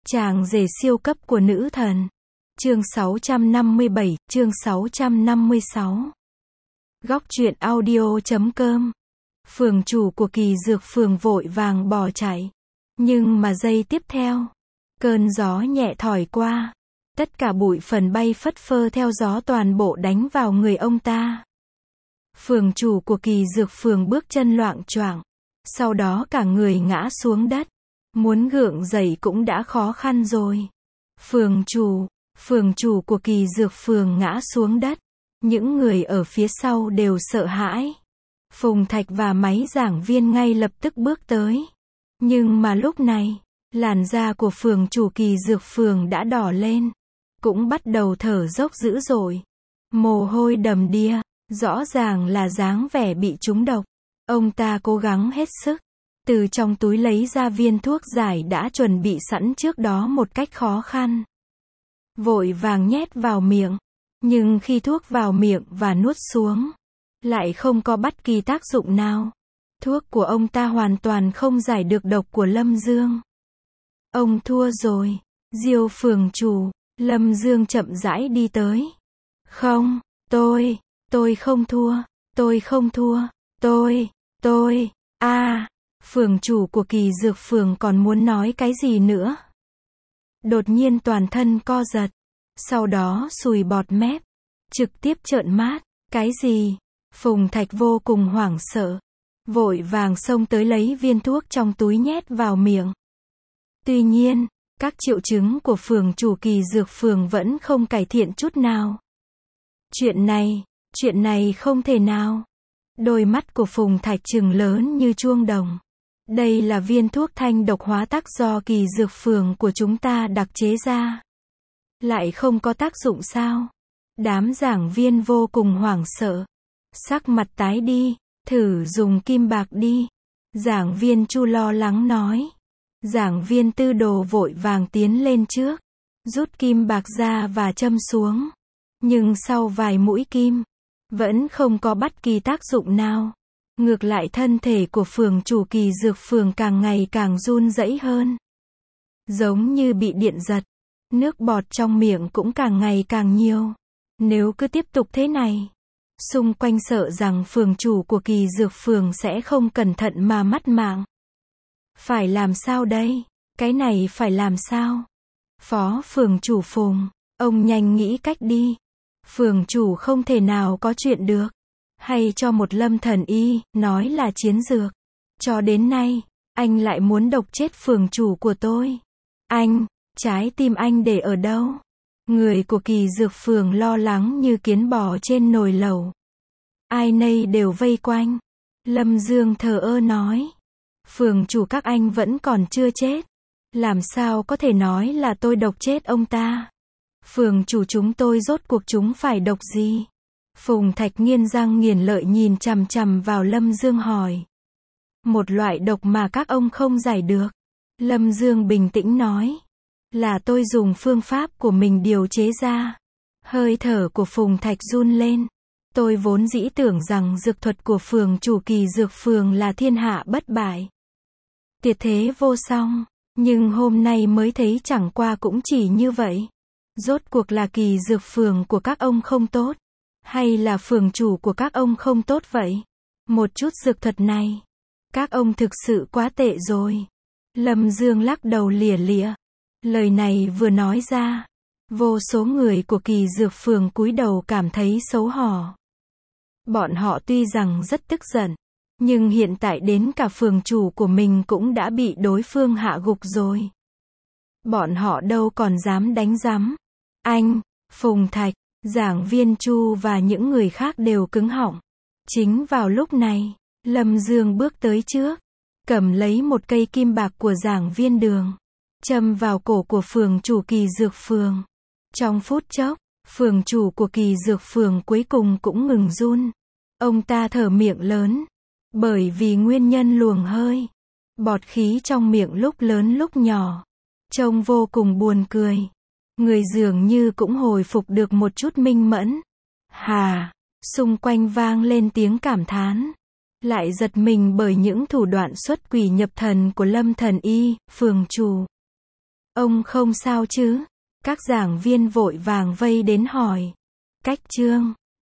Chàng rể siêu cấp của nữ thần. Chương 657, chương 656. Góc truyện audio.com. Phường chủ của Kỳ Dược Phường vội vàng bỏ chạy. Nhưng mà giây tiếp theo, cơn gió nhẹ thổi qua. Tất cả bụi phần bay phất phơ theo gió toàn bộ đánh vào người ông ta. Phường chủ của Kỳ Dược Phường bước chân loạng choạng. Sau đó cả người ngã xuống đất. Muốn gượng dậy cũng đã khó khăn rồi. Phường chủ của Kỳ Dược Phường ngã xuống đất. Những người ở phía sau đều sợ hãi. Phùng Thạch và máy giảng viên ngay lập tức bước tới. Nhưng mà lúc này, làn da của phường chủ Kỳ Dược Phường đã đỏ lên. Cũng bắt đầu thở dốc dữ dội. Mồ hôi đầm đìa, rõ ràng là dáng vẻ bị trúng độc. Ông ta cố gắng hết sức. Từ trong túi lấy ra viên thuốc giải đã chuẩn bị sẵn trước đó một cách khó khăn. Vội vàng nhét vào miệng. Nhưng khi thuốc vào miệng và nuốt xuống, lại không có bất kỳ tác dụng nào. Thuốc của ông ta hoàn toàn không giải được độc của Lâm Dương. Ông thua rồi. Diêu phường chủ. Lâm Dương chậm rãi đi tới. Không, tôi không thua. Tôi không thua. Phường chủ của Kỳ Dược Phường còn muốn nói cái gì nữa. Đột nhiên toàn thân co giật. Sau đó sùi bọt mép. Trực tiếp trợn mắt. Cái gì? Phùng Thạch vô cùng hoảng sợ. Vội vàng xông tới lấy viên thuốc trong túi nhét vào miệng. Tuy nhiên, các triệu chứng của phường chủ Kỳ Dược Phường vẫn không cải thiện chút nào. Chuyện này không thể nào. Đôi mắt của Phùng Thạch trừng lớn như chuông đồng. Đây là viên thuốc thanh độc hóa tác do Kỳ Dược Phường của chúng ta đặc chế ra. Lại không có tác dụng sao? Đám giảng viên vô cùng hoảng sợ. Sắc mặt tái đi, thử dùng kim bạc đi. Giảng viên Chu lo lắng nói. Giảng viên Tư Đồ vội vàng tiến lên trước. Rút kim bạc ra và châm xuống. Nhưng sau vài mũi kim, vẫn không có bất kỳ tác dụng nào. Ngược lại thân thể của phường chủ Kỳ Dược Phường càng ngày càng run rẩy hơn. Giống như bị điện giật. Nước bọt trong miệng cũng càng ngày càng nhiều. Nếu cứ tiếp tục thế này, xung quanh sợ rằng phường chủ của Kỳ Dược Phường sẽ không cẩn thận mà mất mạng. Phải làm sao đây? Cái này phải làm sao? Phó phường chủ Phùng, ông nhanh nghĩ cách đi. Phường chủ không thể nào có chuyện được. Hay cho một Lâm thần y, nói là chiến dược. Cho đến nay, anh lại muốn độc chết phường chủ của tôi. Anh, trái tim anh để ở đâu? Người của Kỳ Dược Phường lo lắng như kiến bò trên nồi lẩu. Ai nấy đều vây quanh. Lâm Dương thờ ơ nói. Phường chủ các anh vẫn còn chưa chết. Làm sao có thể nói là tôi độc chết ông ta? Phường chủ chúng tôi rốt cuộc chúng phải độc gì? Phùng Thạch nghiến răng nghiến lợi nhìn chằm chằm vào Lâm Dương hỏi. Một loại độc mà các ông không giải được. Lâm Dương bình tĩnh nói. Là tôi dùng phương pháp của mình điều chế ra. Hơi thở của Phùng Thạch run lên. Tôi vốn dĩ tưởng rằng dược thuật của phường chủ Kỳ Dược Phường là thiên hạ bất bại. Tuyệt thế vô song. Nhưng hôm nay mới thấy chẳng qua cũng chỉ như vậy. Rốt cuộc là Kỳ Dược Phường của các ông không tốt. Hay là phường chủ của các ông không tốt vậy? Một chút dược thuật này. Các ông thực sự quá tệ rồi. Lâm Dương lắc đầu lìa lịa. Lời này vừa nói ra. Vô số người của Kỳ Dược Phường cúi đầu cảm thấy xấu hổ. Bọn họ tuy rằng rất tức giận. Nhưng hiện tại đến cả phường chủ của mình cũng đã bị đối phương hạ gục rồi. Bọn họ đâu còn dám đánh rắm. Anh, Phùng Thạch, giảng viên Chu và những người khác đều cứng họng. Chính vào lúc này, Lâm Dương bước tới trước. Cầm lấy một cây kim bạc của giảng viên Đường. Châm vào cổ của phường chủ Kỳ Dược Phường. Trong phút chốc, phường chủ của Kỳ Dược Phường cuối cùng cũng ngừng run. Ông ta thở miệng lớn. Bởi vì nguyên nhân luồng hơi. Bọt khí trong miệng lúc lớn lúc nhỏ. Trông vô cùng buồn cười. Người dường như cũng hồi phục được một chút minh mẫn. Hà! Xung quanh vang lên tiếng cảm thán. Lại giật mình bởi những thủ đoạn xuất quỷ nhập thần của Lâm thần y, phường chủ. Ông không sao chứ? Các giảng viên vội vàng vây đến hỏi. Cách chương